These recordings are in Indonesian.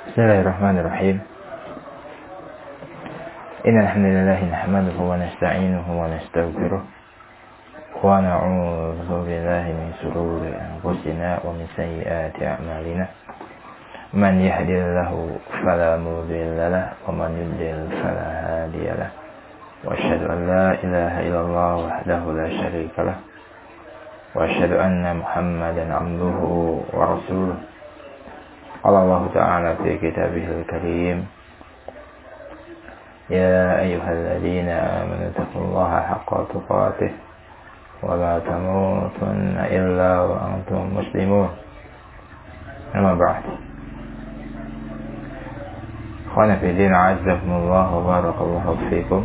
Bismillahirrahmanirrahim. Innal hamdalillah nahmaduhu wa nasta'inuhu wa nastaghfiruh wa na'udzu billahi min shururi anfusina wa min sayyiati a'malina. Man yahdihillahu fala mudilla lahu wa man yudlil fala hadiya lahu. Wa asyhadu an la ilaha illallah wahdahu la syarika lahu wa asyhadu anna Muhammadan 'abduhu wa rasuluh. Allah Ta'ala fi kitabihil karim, ya ayyuhalladzina amanu taqullaha haqqa tuqatih wa la tamutunna illa wa antum muslimun. Amma ba'd. Ikhwana fi din, a'azzakumullah wa barakallahu fikum.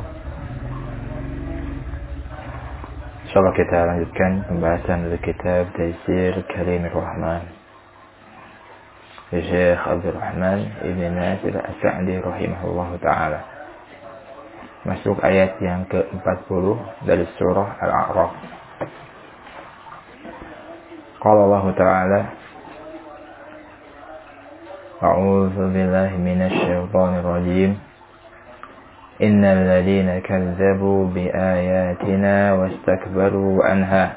Insyaallah kita lanjutkan pembahasan dari kitab Taysir Karimir Rahman Syekh Abdul Rahman Ibn Nasir As-Sa'di rahimahullah ta'ala. Masuk ayat yang ke-40 dari surah Al-A'raf. Qala Allah ta'ala, a'udzu billahi minasy syaithanir rajim. Innal ladzina kadzdzabu bi ayatina wastakbaru anha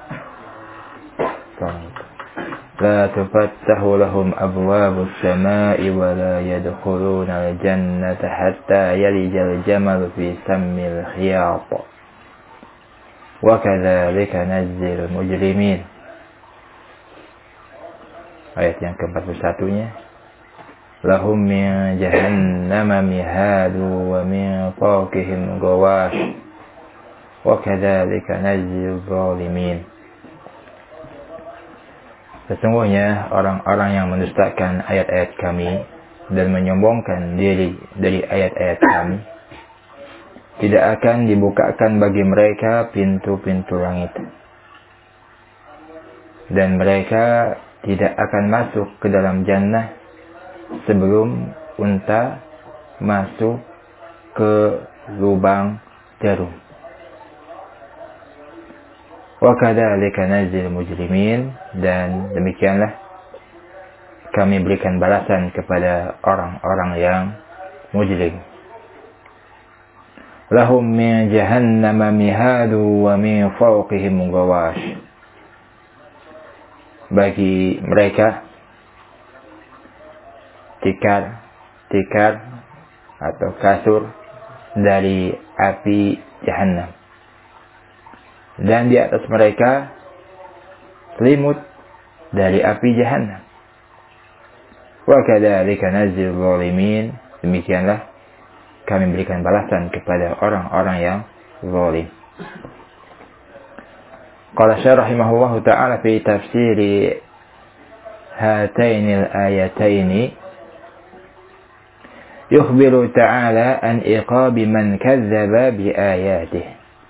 لا تفتح لهم أبواب السماء ولا يدخلون الجنة حتى يلج الجمل في سم الخياط وكذلك نجزي المجرمين. Ayat yang ke-41-nya, lahum min jahannama mihadu wa min fawqihim ghawash wa kadzalika najzi adh-dhalimin. Sesungguhnya orang-orang yang mendustakan ayat-ayat kami dan menyombongkan diri dari ayat-ayat kami, tidak akan dibukakan bagi mereka pintu-pintu langit, dan mereka tidak akan masuk ke dalam jannah sebelum unta masuk ke lubang jarum. Wa kadzalika najzil mujrimin, dan demikianlah kami berikan balasan kepada orang-orang yang mujrim. Lahum min jahannama mihadu wa min fawqihim ghawash. Bagi mereka tikar atau kasur dari api jahannam, dan di atas mereka selimut dari api jahannam. Wa kadzalika najzil zalimin, demikianlah kami berikan balasan kepada orang-orang yang zalim. Qala Syekh rahimahullahu ta'ala fi tafsiri hatainil ayataini, yukhbiru ta'ala an iqabi man kazzaba bi ayatihi.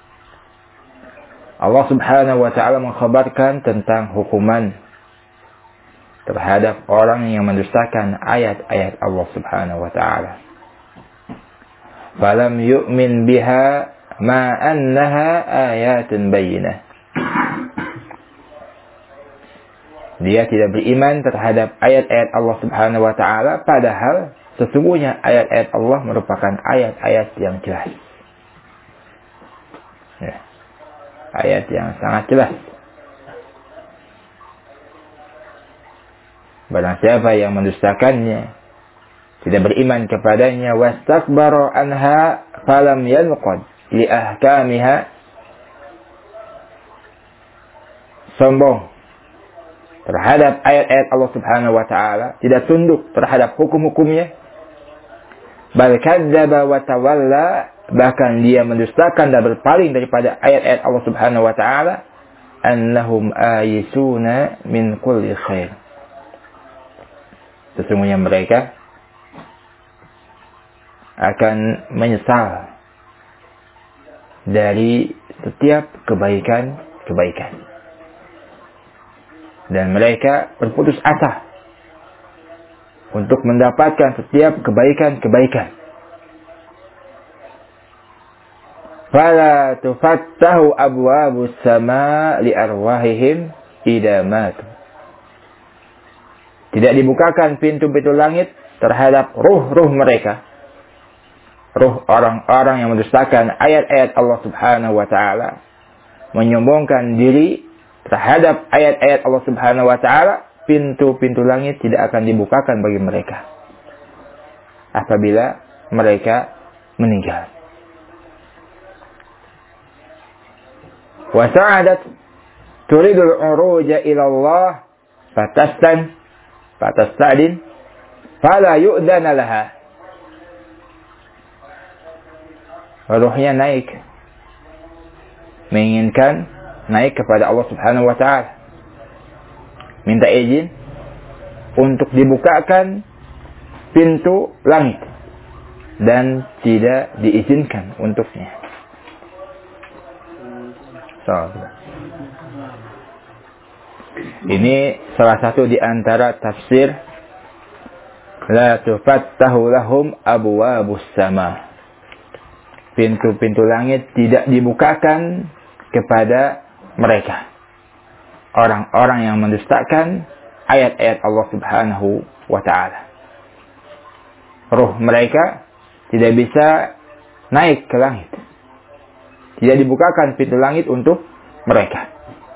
Allah Subhanahu wa ta'ala mengkhabarkan tentang hukuman terhadap orang yang mendustakan ayat-ayat Allah Subhanahu wa ta'ala. Falam yu'min biha ma annaha ayatun bayyinah. Dia tidak beriman terhadap ayat-ayat Allah Subhanahu wa ta'ala, padahal sesungguhnya ayat-ayat Allah merupakan ayat-ayat yang jelas. Ya. Ayat yang sangat jelas. Barang siapa yang mendustakannya, tidak beriman kepadanya, wastakbara anha falam yanqad li ahkamiha, sombong terhadap ayat-ayat Allah Subhanahu wa ta'ala, tidak tunduk terhadap hukum-hukumnya, bal kadzdzaba wa tawalla, bahkan dia mendustakan dan berpaling daripada ayat-ayat Allah Subhanahu wa ta'ala, annahum ayisuna min kulli khair. Sesungguhnya mereka akan menyesal dari setiap kebaikan-kebaikan, dan mereka berputus asa untuk mendapatkan setiap kebaikan-kebaikan. Fala tufattahu abwabus sama li arwahihim idza matu. Tidak dibukakan pintu-pintu langit terhadap ruh-ruh mereka. Ruh orang-orang yang mendustakan ayat-ayat Allah Subhanahu wa taala, menyombongkan diri terhadap ayat-ayat Allah Subhanahu wa taala, pintu-pintu langit tidak akan dibukakan bagi mereka apabila mereka meninggal. Wa sa'adat turidul uruja ila Allah fatastadin fala yu'dana laha. Ruhnya naik, menginginkan naik kepada Allah Subhanahu wa taala, minta izin untuk dibukakan pintu langit, dan tidak diizinkan untuknya. Ini salah satu di antara tafsir la tufattahu lahum abwabus sama. Pintu-pintu langit tidak dibukakan kepada mereka, orang-orang yang mendustakan ayat-ayat Allah Subhanahu wa taala. Ruh mereka tidak bisa naik ke langit. Tidak dibukakan pintu langit untuk mereka.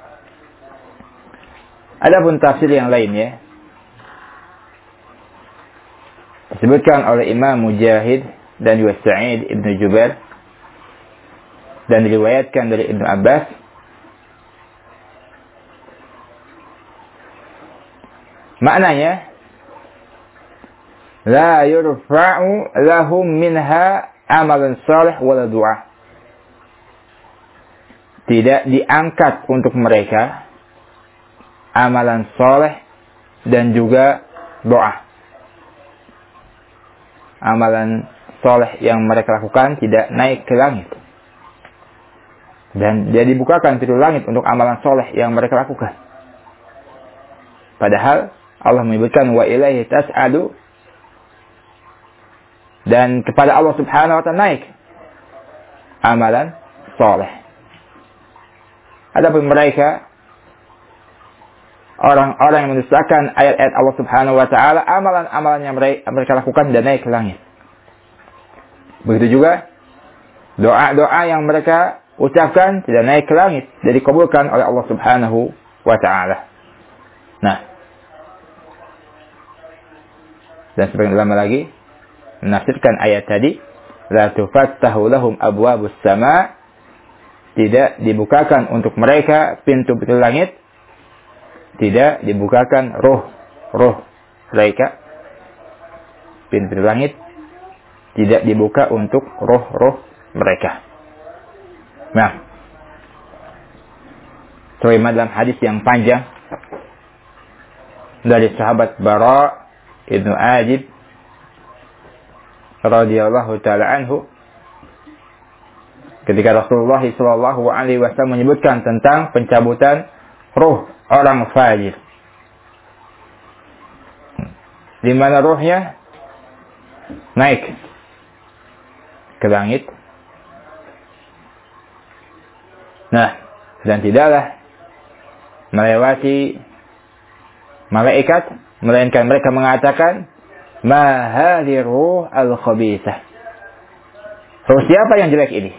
Adapun tafsir yang lainnya disebutkan oleh Imam Mujahid dan juga Sa'id Ibn Jubair, dan diriwayatkan dari Ibnu Abbas, maknanya la yurfa'u lahum minha amalan salih wala du'a. Tidak diangkat untuk mereka amalan saleh dan juga doa. Amalan saleh yang mereka lakukan tidak naik ke langit, dan dia dibukakan pintu langit untuk amalan saleh yang mereka lakukan. Padahal Allah menyebutkan wa ilaihi tas'adu, dan kepada Allah Subhanahu wa taala naik amalan saleh. Adapun mereka, orang-orang yang mendustakan ayat-ayat Allah Subhanahu wa taala, amalan-amalan yang mereka lakukan tidak naik ke langit. Begitu juga doa-doa yang mereka ucapkan tidak naik ke langit, dan dikabulkan oleh Allah Subhanahu wa taala. Nah, dan sebagian ulama lagi menafsirkan ayat tadi, la tufattahu lahum abwabus sama, tidak dibukakan untuk mereka pintu-pintu langit, tidak dibukakan ruh mereka. Pintu langit tidak dibuka untuk ruh mereka. Nah, sebagaimana dalam hadis yang panjang dari sahabat Bara Ibnu Azib radhiyallahu taala anhu, ketika Rasulullah sallallahu alaihi wasallam menyebutkan tentang pencabutan ruh orang fajir, di mana ruhnya naik ke langit. Nah, dan tidaklah melewati malaikat, melainkan mereka mengatakan, ma hadhihi ruh al-khabithah. Ruh siapa yang jelek ini?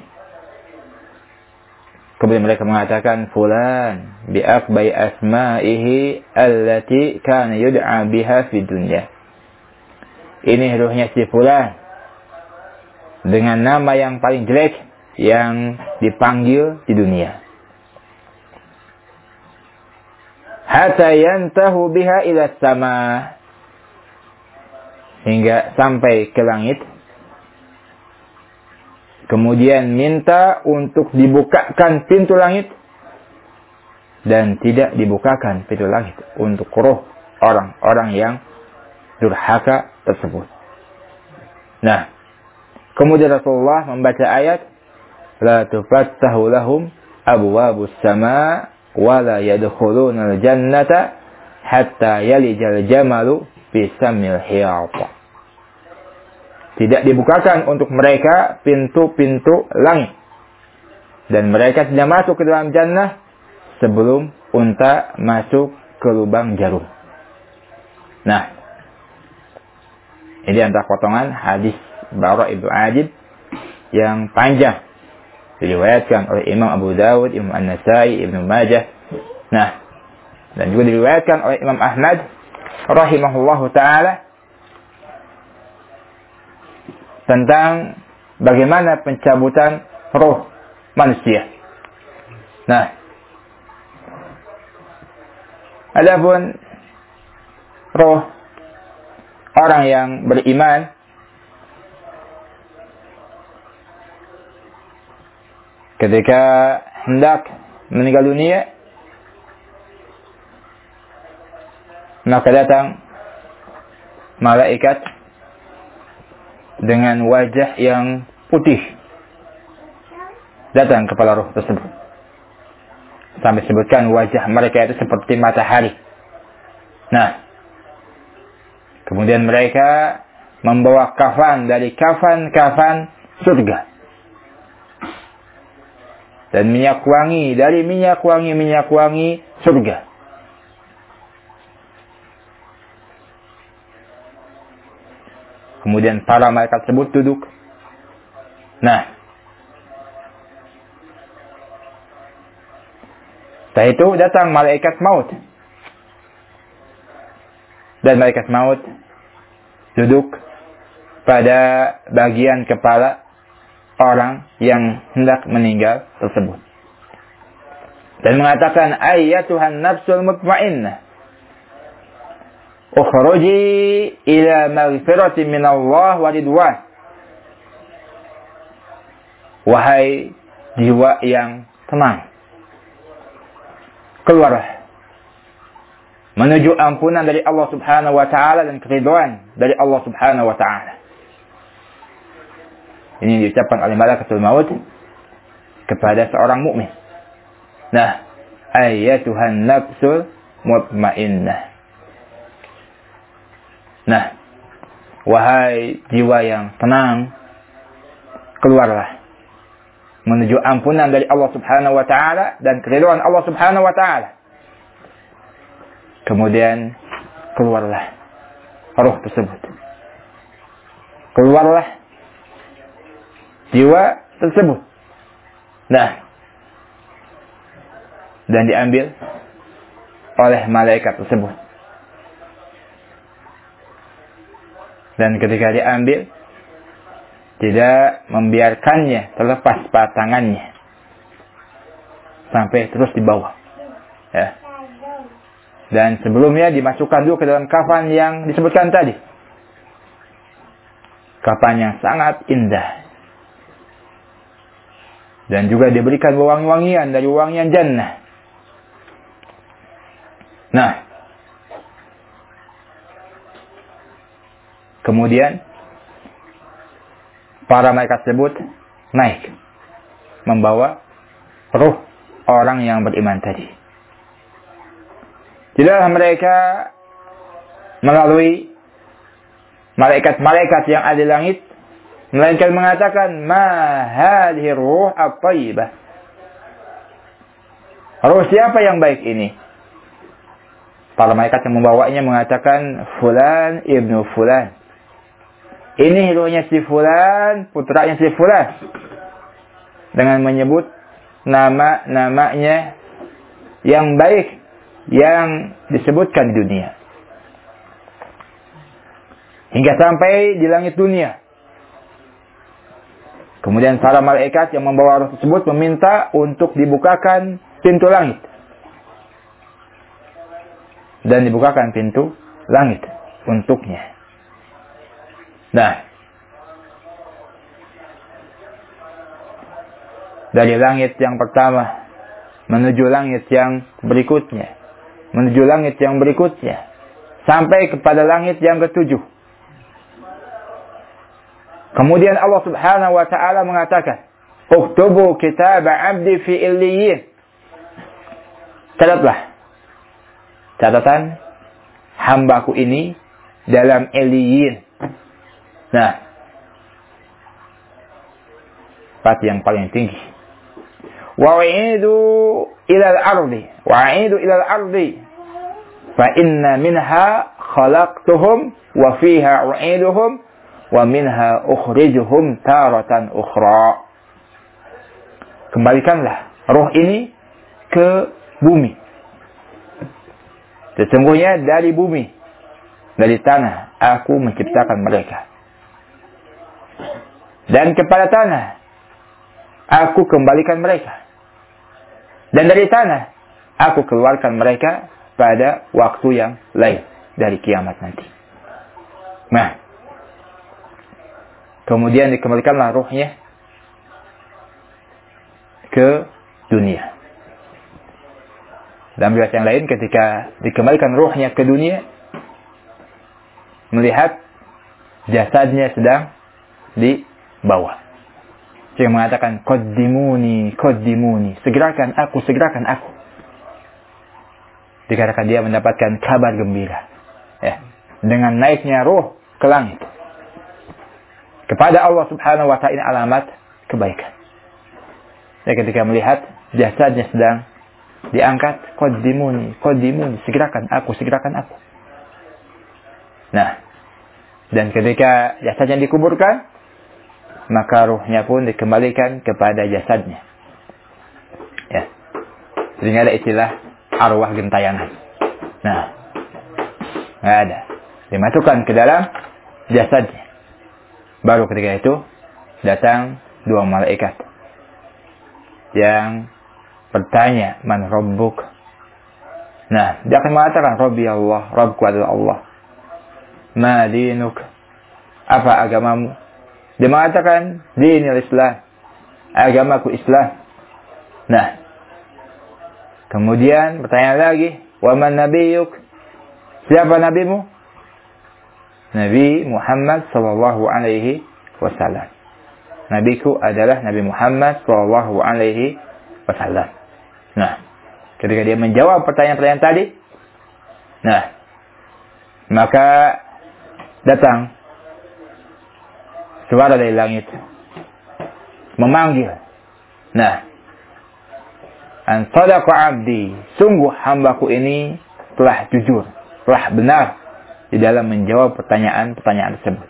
Kemudian mereka mengatakan, fulan bi akbai asma'ihi allati kana yud'a biha fi dunya. Ini ruhnya si fulan dengan nama yang paling jelek yang dipanggil di dunia. Hatta yantahu biha ila sama, hingga sampai ke langit. Kemudian minta untuk dibukakan pintu langit, dan tidak dibukakan pintu langit untuk ruh orang-orang yang durhaka tersebut. Nah, kemudian Rasulullah membaca ayat, la tufattahu lahum abwabus sama wa la yadkhuluna al-jannata hatta yalijal jamalu fi samil hiyata. Tidak dibukakan untuk mereka pintu-pintu langit, dan mereka tidak masuk ke dalam jannah sebelum unta masuk ke lubang jarum. Nah, ini antara potongan hadis Bara ibnu Azib yang panjang, diriwayatkan oleh Imam Abu Dawud, Imam An-Nasai, Ibnu Majah. Nah, dan juga diriwayatkan oleh Imam Ahmad rahimahullahu taala tentang bagaimana pencabutan roh manusia. Nah, adapun roh orang yang beriman ketika hendak meninggal dunia, maka datang malaikat dengan wajah yang putih datang kepala roh tersebut. Sampai sebutkan wajah mereka itu seperti matahari. Nah, kemudian mereka membawa kafan dari kafan-kafan surga. Dan minyak wangi dari minyak wangi surga. Kemudian para malaikat tersebut duduk. Nah, setelah itu datang malaikat maut. Dan malaikat maut duduk pada bagian kepala orang yang hendak meninggal tersebut. Dan mengatakan, ayyatuhan nafsul mutmainnah, ukhruji ila maghfiratin minallah wa ridwan. Wahai jiwa yang tenang, keluarlah menuju ampunan dari Allah Subhanahu wa taala dan keridhaan dari Allah Subhanahu wa taala. Ini diucapkan oleh malaikatul maut kepada seorang mukmin. Nah, ayyatuhan nafsul mutmainnah. Nah, wahai jiwa yang tenang, keluarlah menuju ampunan dari Allah Subhanahu wa taala dan keridhaan Allah Subhanahu wa taala. Kemudian keluarlah roh tersebut. Keluarlah jiwa tersebut. Nah, dan diambil oleh malaikat tersebut. Dan ketika diambil, tidak membiarkannya terlepas pada tangannya sampai terus dibawa. Ya. Dan sebelumnya dimasukkan dulu ke dalam kafan yang disebutkan tadi. Kafan yang sangat indah. Dan juga diberikan wangi-wangian dari wangian jannah. Nah, kemudian para malaikat tersebut naik membawa ruh orang yang beriman tadi. Tidaklah mereka melalui malaikat-malaikat yang ada di langit, melainkan mengatakan, ma hadhihi ruh at-thayyibah. Ruh siapa yang baik ini? Para malaikat yang membawanya mengatakan, fulan ibnu fulan. Ini ruhnya si fulan, putranya si fulan. Dengan menyebut nama-namanya yang baik yang disebutkan di dunia. Hingga sampai di langit dunia. Kemudian para malaikat yang membawa roh tersebut meminta untuk dibukakan pintu langit. Dan dibukakan pintu langit untuknya. Nah, dari langit yang pertama menuju langit yang berikutnya, menuju langit yang berikutnya, sampai kepada langit yang ketujuh. Kemudian Allah Subhanahu wa taala mengatakan, "Uktubu kitab 'abdi fi illiyin." Catatlah catatan hambaku ini dalam illiyin. Nah, tempat yang paling tinggi. Wa'idu ilal ardi, wa'idu ilal ardi, fa inna minha khalaqtuhum wa fiha u'iduhum wa minha ukhrijuhum taratan ukhra. Kembalikanlah roh ini ke bumi. Sesungguhnya dari bumi, dari tanah, aku menciptakan mereka. Dan kepada tanah, aku kembalikan mereka. Dan dari tanah, aku keluarkan mereka pada waktu yang lain dari kiamat nanti. Nah, kemudian dikembalikanlah ruhnya ke dunia. Dalam riwayat yang lain, ketika dikembalikan ruhnya ke dunia, melihat jasadnya sedang dibawa. Dia mengatakan, qaddimuni, qaddimuni, segerakan aku, segerakan aku. Dikatakan dia mendapatkan kabar gembira, ya, dengan naiknya ruh ke langit. Kepada Allah Subhanahu wa ta'ala alamat kebaikan. Ya, ketika melihat jasadnya sedang diangkat, qaddimuni, qaddimuni, segerakan aku, segerakan aku. Nah, dan ketika jasadnya dikuburkan, maka ruhnya pun dikembalikan kepada jasadnya. Ya. Sehingga ada istilah arwah gentayangan. Nah, nggak ada. Dimasukkan ke dalam jasadnya. Baru ketika itu datang dua malaikat yang bertanya, man rabbuk? Nah, dia akan mengatakan, Rabbi Allah, Rabbku adalah Allah. Ma dinuk? Apa agamamu? Dia mengatakan, dinil Islam, agamaku Islam. Nah, kemudian bertanya lagi, wa man nabiyuk? Siapa nabimu? Nabi Muhammad sallallahu alaihi wasallam. Nabiku adalah Nabi Muhammad sallallahu alaihi wasallam. Nah, ketika dia menjawab pertanyaan-pertanyaan tadi, nah, maka datang suara dari langit memanggil. Nah, an sadaqa abdi, sungguh hambaku ini telah jujur, telah benar di dalam menjawab pertanyaan-pertanyaan tersebut.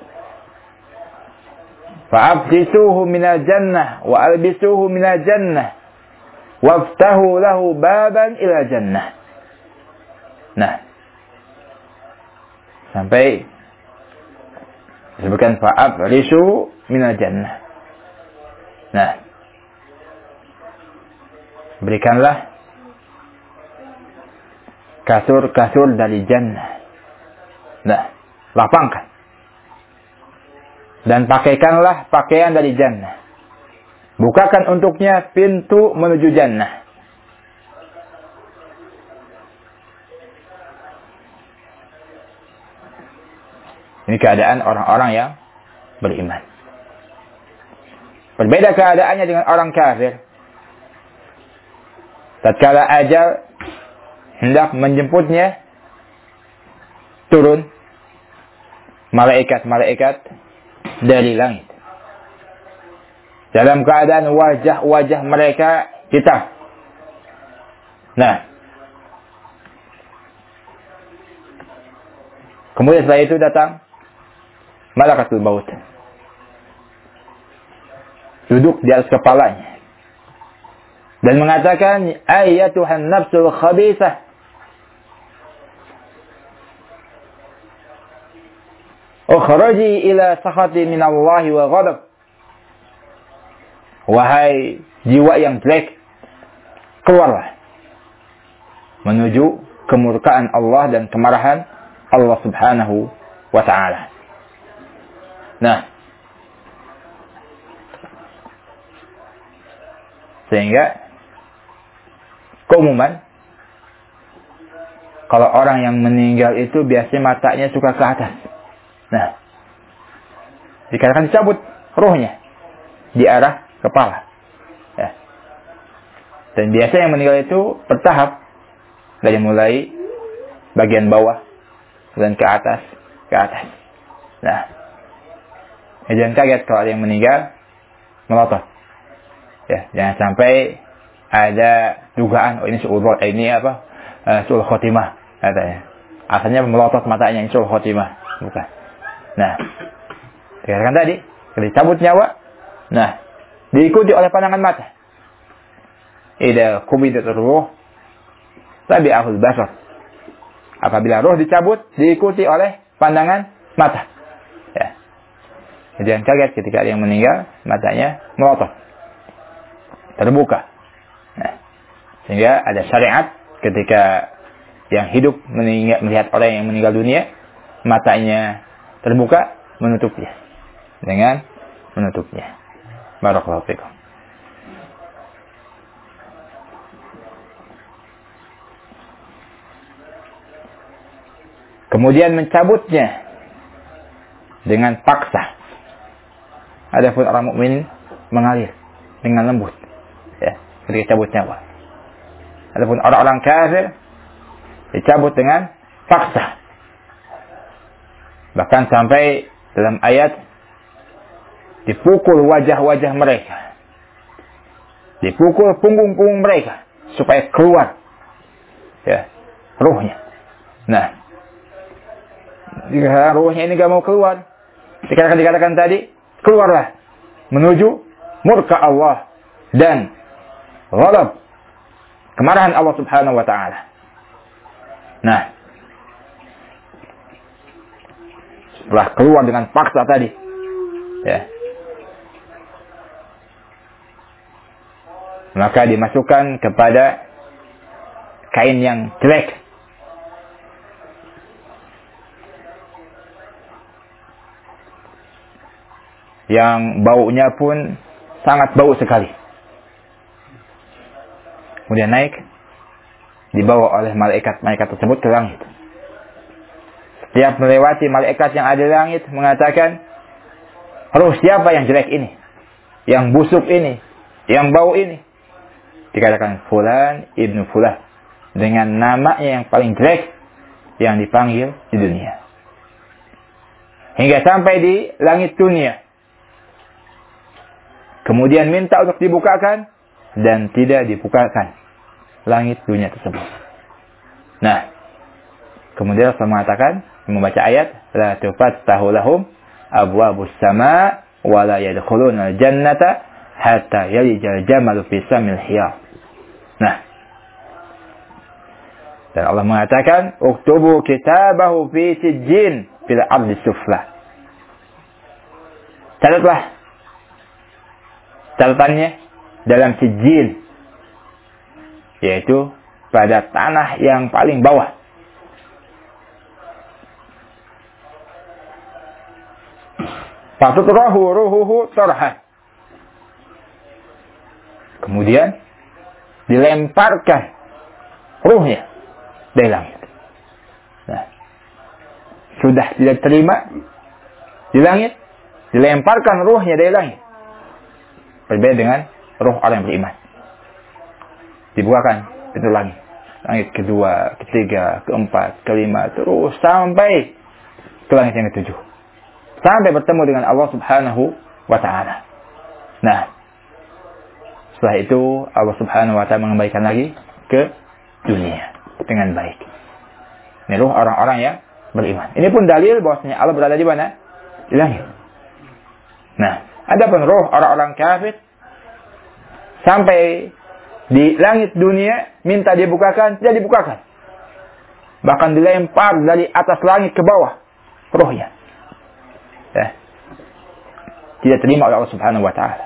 Fa'abdisuhu minal jannah wa albisuhu minal jannah waftahu lahu baban ila jannah. Nah, sampai disebutkan fa'abrishu minal jannah. Nah, berikanlah kasur-kasur dari jannah. Nah, lapangkan. Dan pakaikanlah pakaian dari jannah. Bukakan untuknya pintu menuju jannah. Ini keadaan orang-orang yang beriman. Berbeda keadaannya dengan orang kafir. Tatkala ajal hendak menjemputnya, turun malaikat-malaikat dari langit. Dalam keadaan wajah-wajah mereka hitam. Nah, kemudian setelah itu datang malakatul maut. Duduk di atas kepalanya. Dan mengatakan, ayyatuhan nafsul khabithah. Ukhraji ila sakhati minallahi wa ghadab. Wahai jiwa yang jelek, keluarlah menuju kemurkaan Allah dan kemarahan Allah Subhanahu wa ta'ala. Nah, sehingga keumuman kalau orang yang meninggal itu biasanya matanya suka ke atas. Nah, dikatakan dicabut ruhnya di arah kepala. Ya. Dan biasa yang meninggal itu bertahap dari mulai bagian bawah dan ke atas, ke atas. Nah, jangan kaget kalau ada yang meninggal melotot. Ya, jangan sampai ada dugaan, oh ini suul khotimah. katanya. Asalnya melotot matanya, insyaallah khotimah. Bukan. Nah, dikatakan tadi, dicabut nyawa. Nah, diikuti oleh pandangan mata. Idza qubidat ruh tabi'ahul basar. Apabila roh dicabut, diikuti oleh pandangan mata. Ya. Jangan kaget ketika ada yang meninggal, matanya melotot, terbuka. Nah, sehingga ada syariat ketika yang hidup melihat orang yang meninggal dunia, matanya terbuka, menutupnya dengan menutupnya. Barakallahu fikum. Kemudian mencabutnya dengan paksa. Adapun orang mukmin mengalir dengan lembut, ya, ketika cabut nyawa. Adapun orang-orang kafir dicabut dengan paksa. Bahkan sampai dalam ayat dipukul wajah-wajah mereka, dipukul punggung-punggung mereka supaya keluar, ya, ruhnya. Nah, jika ruhnya ini gak mau keluar, dikatakan tadi, keluarlah menuju murka Allah dan ghadab, kemarahan Allah Subhanahu wa taala. Nah, setelah keluar dengan paksa tadi, ya, maka dimasukkan kepada kain yang jelek, yang baunya pun sangat bau sekali. Kemudian naik, dibawa oleh malaikat-malaikat tersebut ke langit. Setiap melewati malaikat yang ada di langit mengatakan, ruh siapa yang jelek ini, yang busuk ini, yang bau ini? Dikatakan fulan ibnu fulan, dengan namanya yang paling jelek yang dipanggil di dunia. Hingga sampai di langit dunia. Kemudian minta untuk dibukakan dan tidak dibukakan langit dunia tersebut. Nah, kemudian Rasul mengatakan, membaca ayat, la tufattahu lahum abwabus sama wa la yadkhuluna al-jannata hatta yalijal jamalu fi samil hiyar. Nah, dan Allah mengatakan, uktubu kitabahu fi sijjin fil ardi sufla. Catatlah catatannya dalam sijil, yaitu pada tanah yang paling bawah. Fatutrahu ruhuhu tarha. Kemudian dilemparkan ruhnya dari langit. Nah, sudah tidak terima di langit, dilemparkan ruhnya dari langit. Berbeda dengan ruh orang yang beriman. Dibukakan pintu langit. Langit kedua, ketiga, keempat, kelima, terus sampai ke langit yang ketujuh. Sampai bertemu dengan Allah Subhanahu wa ta'ala. Nah, setelah itu Allah Subhanahu wa ta'ala mengembalikan lagi ke dunia dengan baik. Ini ruh orang-orang yang beriman. Ini pun dalil bahwasanya Allah berada di mana? Di langit. Nah, adapun roh orang-orang kafir sampai di langit dunia minta dibukakan, tidak dibukakan. Bahkan dilempar dari atas langit ke bawah rohnya. Ya. Tidak terima oleh Allah Subhanahu wa taala.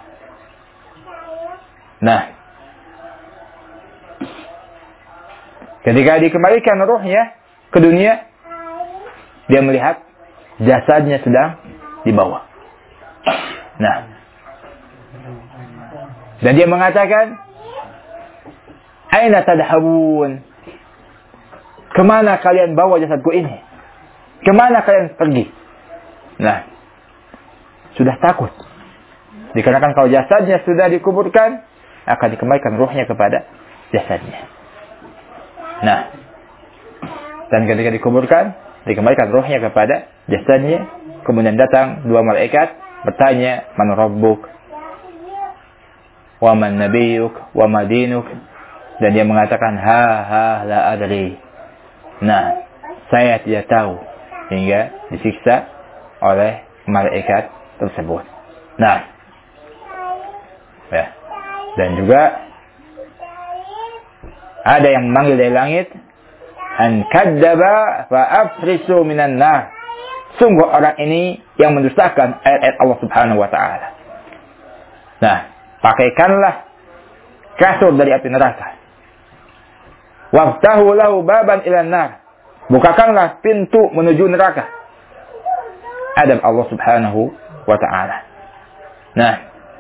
Nah, ketika dikembalikan rohnya ke dunia, dia melihat jasadnya sedang dibawa. Nah, dan dia mengatakan, aina tadhabun? Kemana kalian bawa jasadku ini? Kemana kalian pergi? Nah, sudah takut. Dikarenakan kalau jasadnya sudah dikuburkan, akan dikembalikan ruhnya kepada jasadnya. Nah, dan ketika dikuburkan, dikembalikan ruhnya kepada jasadnya. Kemudian datang dua malaikat bertanya, man rabbuk? Wa man nabiyuk? Wa ma dinuk? Dan dia mengatakan, la adri. Nah, saya tidak tahu hingga disiksa oleh malaikat tersebut. Nah, ya. Dan juga ada yang memanggil dari langit, an kadzdzaba fa afrisu minan nar. Sungguh orang ini yang mendustakan ayat-ayat Allah Subhanahu wa taala. Nah, pakaikanlah kasur dari api neraka. Waftahu lahu baban ilan nar. Bukakanlah pintu menuju neraka. Adab Allah Subhanahu wa ta'ala. Nah.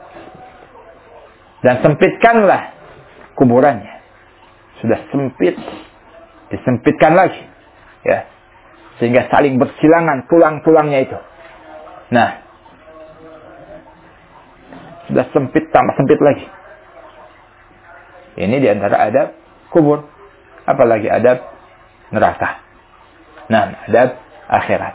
Dan sempitkanlah kuburannya. Sudah sempit. Disempitkan lagi. Ya. Sehingga saling bersilangan tulang-tulangnya itu. Nah. Sudah sempit tambah sempit lagi. Ini diantara adab kubur. Apalagi adab neraka. Nah, adab akhirat.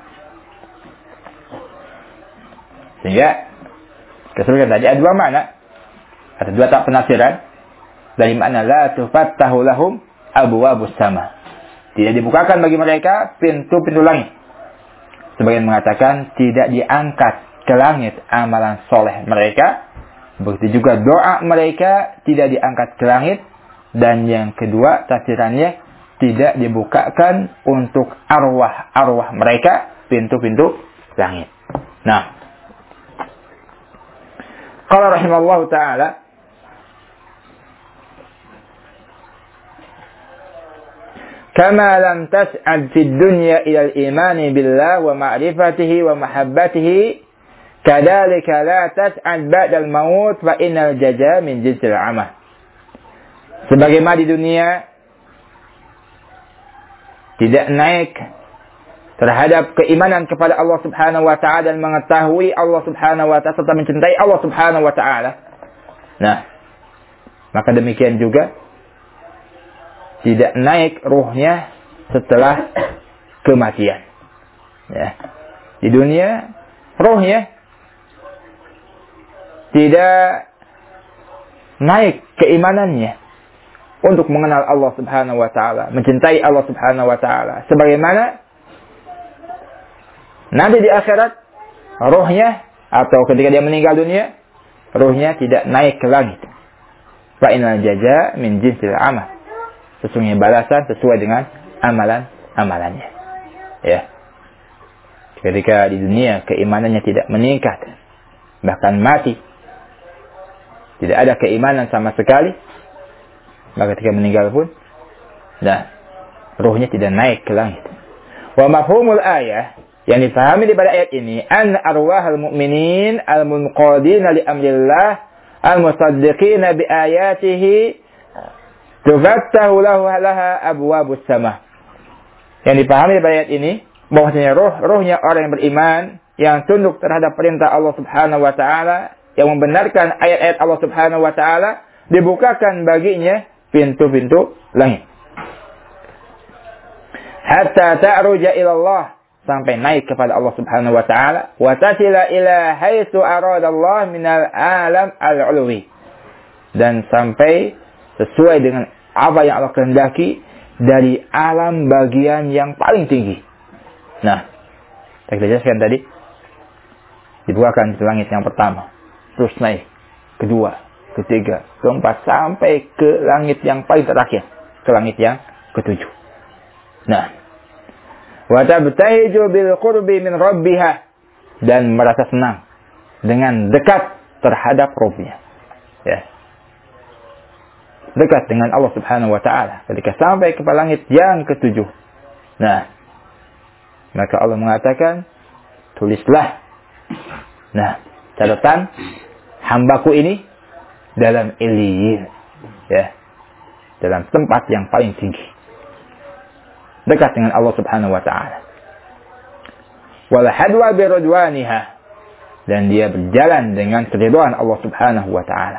Sehingga keseluruhan tadi ada dua makna. Ada dua tak penafsiran. Dari makna la tufattahu lahum abwabus sama. Tidak dibukakan bagi mereka pintu-pintu langit. Sebagian mengatakan tidak diangkat ke langit amalan soleh mereka. Begitu juga doa mereka tidak diangkat ke langit. Dan yang kedua tafsirannya tidak dibukakan untuk arwah-arwah mereka pintu-pintu langit. Nah, qala rahimallahu ta'ala, kama lam tas'ad fid dunya ila al-imani billah wa ma'rifatihi wa mahabbatihi, kadzalika la tas'ad ba'da al-maut fa innal jazaa min jinsil 'amal. Sebagaimana di dunia tidak naik terhadap keimanan kepada Allah Subhanahu wa ta'ala dan mengetahui Allah Subhanahu wa ta'ala serta mencintai Allah Subhanahu wa ta'ala. Nah, maka demikian juga tidak naik ruhnya setelah kematian. Ya. Di dunia ruhnya tidak naik keimanannya untuk mengenal Allah Subhanahu wa ta'ala, mencintai Allah Subhanahu wa ta'ala. Sebagaimana nanti di akhirat, rohnya, atau ketika dia meninggal dunia, rohnya tidak naik ke langit. Fa innal jazaa min jinsil amal. Sesungguhnya balasan sesuai dengan amalan-amalannya. Ya. Ketika di dunia keimanannya tidak meningkat, bahkan mati, tidak ada keimanan sama sekali, maka ketika meninggal pun, nah, ruhnya tidak naik ke langit. Wa mafhumul ayah, yang difahami daripada ayat ini, an arwahal mu'minin al-munqadina li amrillah al-musaddiqina bi ayatihi tufattahu laha abwabus sama. Yang difahami daripada ayat ini, bahwasanya ruhnya orang yang beriman, yang tunduk terhadap perintah Allah Subhanahu wa ta'ala, yang membenarkan ayat-ayat Allah Subhanahu wa ta'ala, dibukakan baginya pintu-pintu langit. Hatta ta'ruja ila Allah, sampai naik kepada Allah Subhanahu wa ta'ala, wa tasila ila haitsu aradallah minal alam al-ulwi, dan sampai sesuai dengan apa yang Allah kehendaki dari alam bagian yang paling tinggi. Nah, kita jelaskan tadi, dibukakan pintu langit yang pertama, terus naik, kedua, ketiga, keempat, sampai ke langit yang paling terakhir, ke langit yang ketujuh. Nah, wa tabtahiju bil qurbi min rabbiha, dan merasa senang dengan dekat terhadap Rabbnya. Ya. Dekat dengan Allah Subhanahu wa ta'ala ketika sampai ke langit yang ketujuh. Nah, maka Allah mengatakan, tulislah. Nah, catatan hambaku ini dalam illiyin, ya, dalam tempat yang paling tinggi, dekat dengan Allah Subhanahu wa ta'ala. Wal hadwa bi ridwaniha, dan dia berjalan dengan keridhaan Allah Subhanahu wa ta'ala.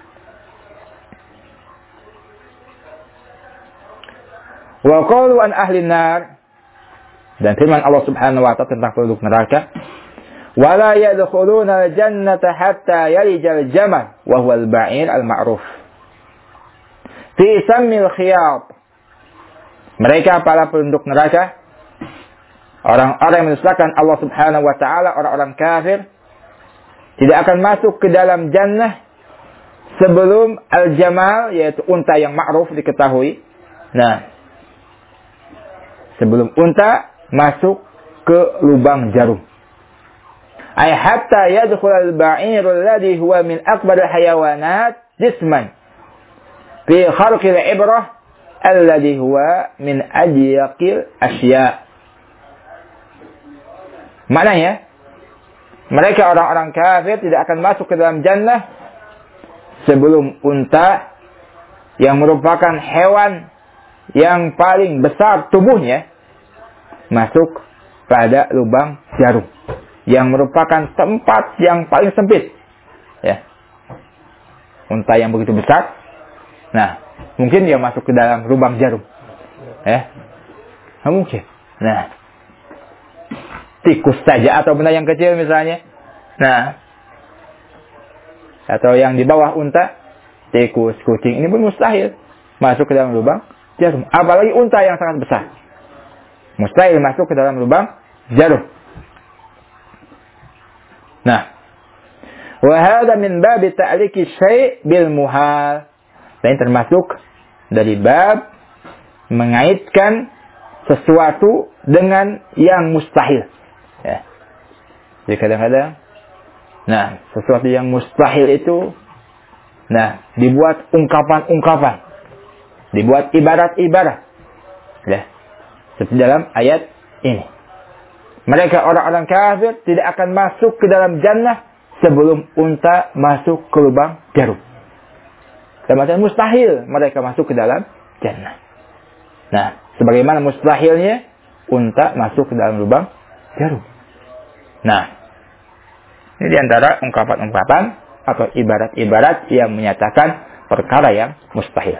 Wa qalu an ahli nar, dan firman Allah Subhanahu wa ta'ala tentang penduduk neraka, wala yadkhuluna al-jannata hatta yalijal jamal wa huwa al-ba'ir al-ma'ruf fi sammil khiyat Mereka para penduduk neraka, orang-orang yang mendustakan Allah Subhanahu wa taala, orang-orang kafir, tidak akan masuk ke dalam jannah sebelum al-jamal, yaitu unta yang ma'ruf diketahui. Nah, sebelum unta masuk ke lubang jarum. Ay hatta yadkhul al-ba'ir alladhi huwa min akbar al-hayawanat jisman fi kharqil ibrah alladhi huwa min adyaqil asya'. Maknanya, mereka orang-orang kafir tidak akan masuk ke dalam jannah sebelum unta yang merupakan hewan yang paling besar tubuhnya masuk pada lubang jarum, yang merupakan tempat yang paling sempit. Ya. Unta yang begitu besar, nah, mungkin dia masuk ke dalam lubang jarum. Ya. Nah, mungkin. Nah, tikus saja atau benda yang kecil misalnya. Nah, atau yang di bawah unta, tikus, kucing, ini pun mustahil masuk ke dalam lubang jarum. Apalagi unta yang sangat besar, mustahil masuk ke dalam lubang jarum. Nah, wa hadza min bab ta'liqi syai' bil muhal. Dan termasuk dari bab mengaitkan sesuatu dengan yang mustahil. Ya. Jadi kadang-kadang, nah, sesuatu yang mustahil itu, nah, dibuat ungkapan-ungkapan, dibuat ibarat-ibarat. Ya. Seperti dalam ayat ini. Mereka orang-orang kafir tidak akan masuk ke dalam jannah sebelum unta masuk ke lubang jarum. Dan maksudnya mustahil mereka masuk ke dalam jannah. Nah, sebagaimana mustahilnya unta masuk ke dalam lubang jarum. Nah, ini diantara ungkapan-ungkapan atau ibarat-ibarat yang menyatakan perkara yang mustahil.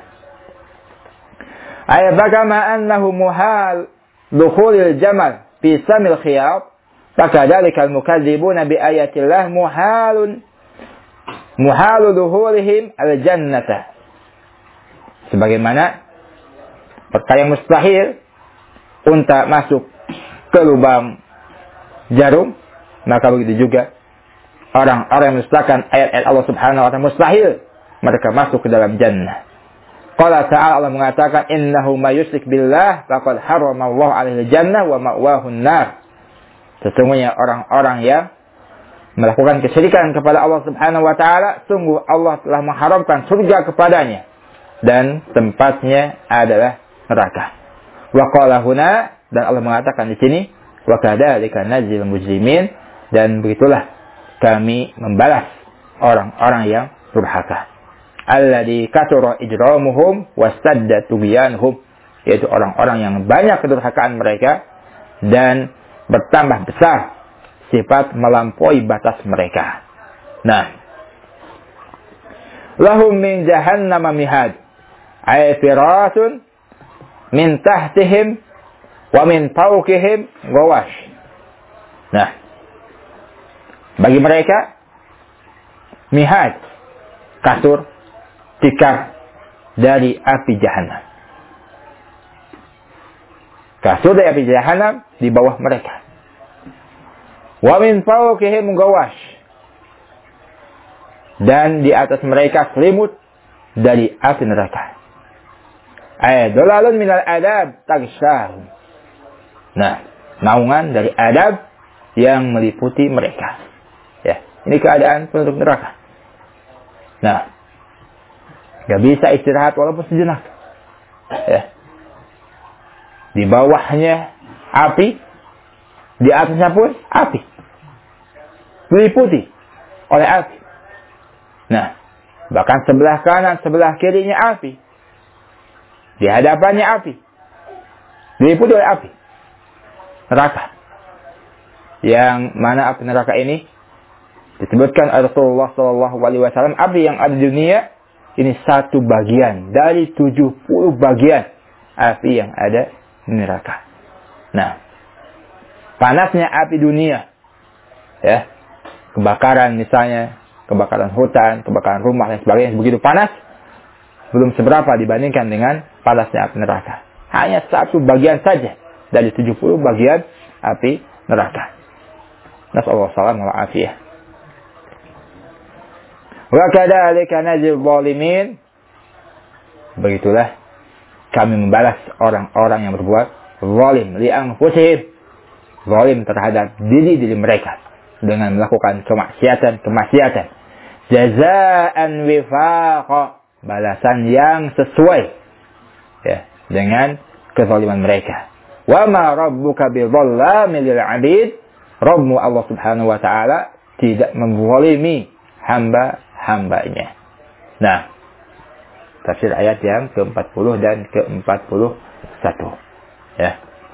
Ayat bagama annahu muhal dukhulil jamal fi samil khiyab, fakadzalika al-mukadzibuna bi ayatillah muhalu dukhulihim al-jannata. Sebagaimana perkara yang mustahil unta masuk ke lubang jarum, maka begitu juga orang-orang yang mendustakan ayat-ayat Allah Subhanahu wa taala mustahil mereka masuk ke dalam jannah. Qala ta'ala, Allah mengatakan, innahu may yusyrik billah faqad harrama Allah 'alaihi jannah wa ma'wahu an-nar. Sesungguhnya orang-orang yang melakukan kesyirikan kepada Allah Subhanahu wa taala, sungguh Allah telah mengharamkan surga kepadanya dan tempatnya adalah neraka. Wa qala huna, dan Allah mengatakan di sini, wa kadzalika najzil mujrimin, dan begitulah kami membalas orang-orang yang durhaka. Alladzi katsura ijramuhum wastadda tughyanuhum, yaitu orang-orang yang banyak kedurhakaan mereka dan bertambah besar sifat melampaui batas mereka. Nah, lahum min jahannam mihad, ay firasun min tahtihim wa min fawqihim ghawash. Nah, bagi mereka mihad, kasur, tikar dari api jahanam. Kasur dari api jahanam di bawah mereka. Wa min fawqihim ghawash, dan di atas mereka selimut dari api neraka. Ay dalalun minal adab taghshahum. Nah, naungan dari adab yang meliputi mereka. Ya, ini keadaan penduduk neraka. Nah, gak bisa istirahat walaupun sejenak. Ya. Di bawahnya api, di atasnya pun api, diliputi oleh api. Nah, bahkan sebelah kanan, sebelah kirinya api, di hadapannya api, diliputi oleh api neraka. Yang mana api neraka ini disebutkan oleh Rasulullah SAW, api yang ada di dunia ini satu bagian dari 70 bagian api yang ada di neraka. Nah, panasnya api dunia, ya, kebakaran misalnya, kebakaran hutan, kebakaran rumah dan sebagainya, begitu panas, belum seberapa dibandingkan dengan panasnya api neraka. hanya satu bagian saja dari 70 bagian api neraka. Nasallahu alaihi wasallam. Wa kadzalika najzil zalimin. Begitulah kami membalas orang-orang yang berbuat zalim li anfusihim, zalim terhadap diri mereka dengan melakukan kemaksiatan. Jazaan wifaqa, balasan yang sesuai ya dengan kezaliman mereka. Wa ma rabbuka bidzallamin lil 'abid. Rabbmu Allah Subhanahu wa taala tidak menzalimi hamba-hambanya. Nah, tafsir ayat yang ke-40 dan ke-41 ya.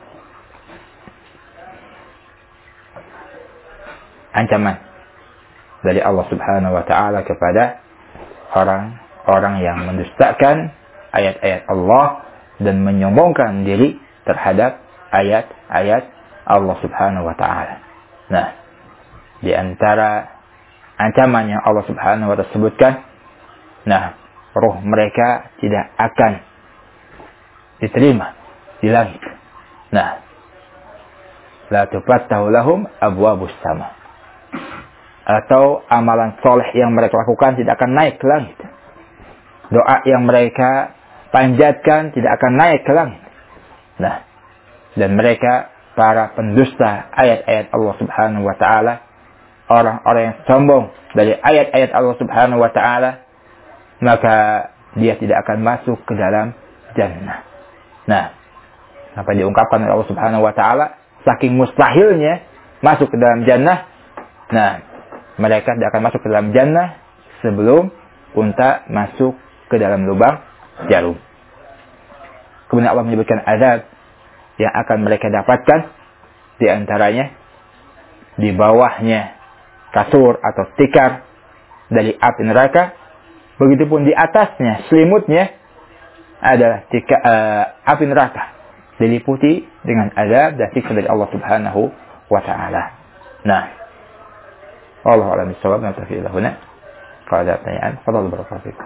Ancaman dari Allah Subhanahu wa taala kepada orang-orang yang mendustakan ayat-ayat Allah dan menyombongkan diri terhadap ayat-ayat Allah Subhanahu wa taala. Nah, di antara ancaman yang Allah Subhanahu wa taala sebutkan, nah, roh mereka tidak akan diterima di langit. Nah, la tufattahu lahum abwabus sama. Atau amalan soleh yang mereka lakukan tidak akan naik ke langit. Doa yang mereka panjatkan tidak akan naik ke langit. Nah, dan mereka para pendusta ayat-ayat Allah Subhanahu wa taala, orang-orang yang sombong dari ayat-ayat Allah Subhanahu wa taala, maka dia tidak akan masuk ke dalam jannah. Nah, apa diungkapkan oleh Allah Subhanahu wa taala, saking mustahilnya masuk ke dalam jannah. Nah, mereka tidak akan masuk ke dalam jannah sebelum unta masuk ke dalam lubang jarum. Kemudian Allah menyebutkan azab yang akan mereka dapatkan, di antaranya di bawahnya kasur atau tikar dari api neraka, begitupun di atasnya selimutnya adalah api neraka, diliputi dengan azab dan siksa dari Allah Subhanahu wa taala. Nah, Allah a'lam bishawab. Nastaghfirullah huna. Kalau ada pertanyaan, fadhal barakallahu fikum.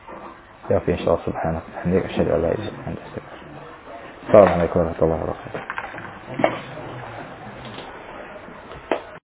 Ya fi insyaallah subhanahu wa ta'ala. Asyhadu an la ilaha illa anta astaghfiruka. Assalamualaikum warahmatullahi wabarakatuh.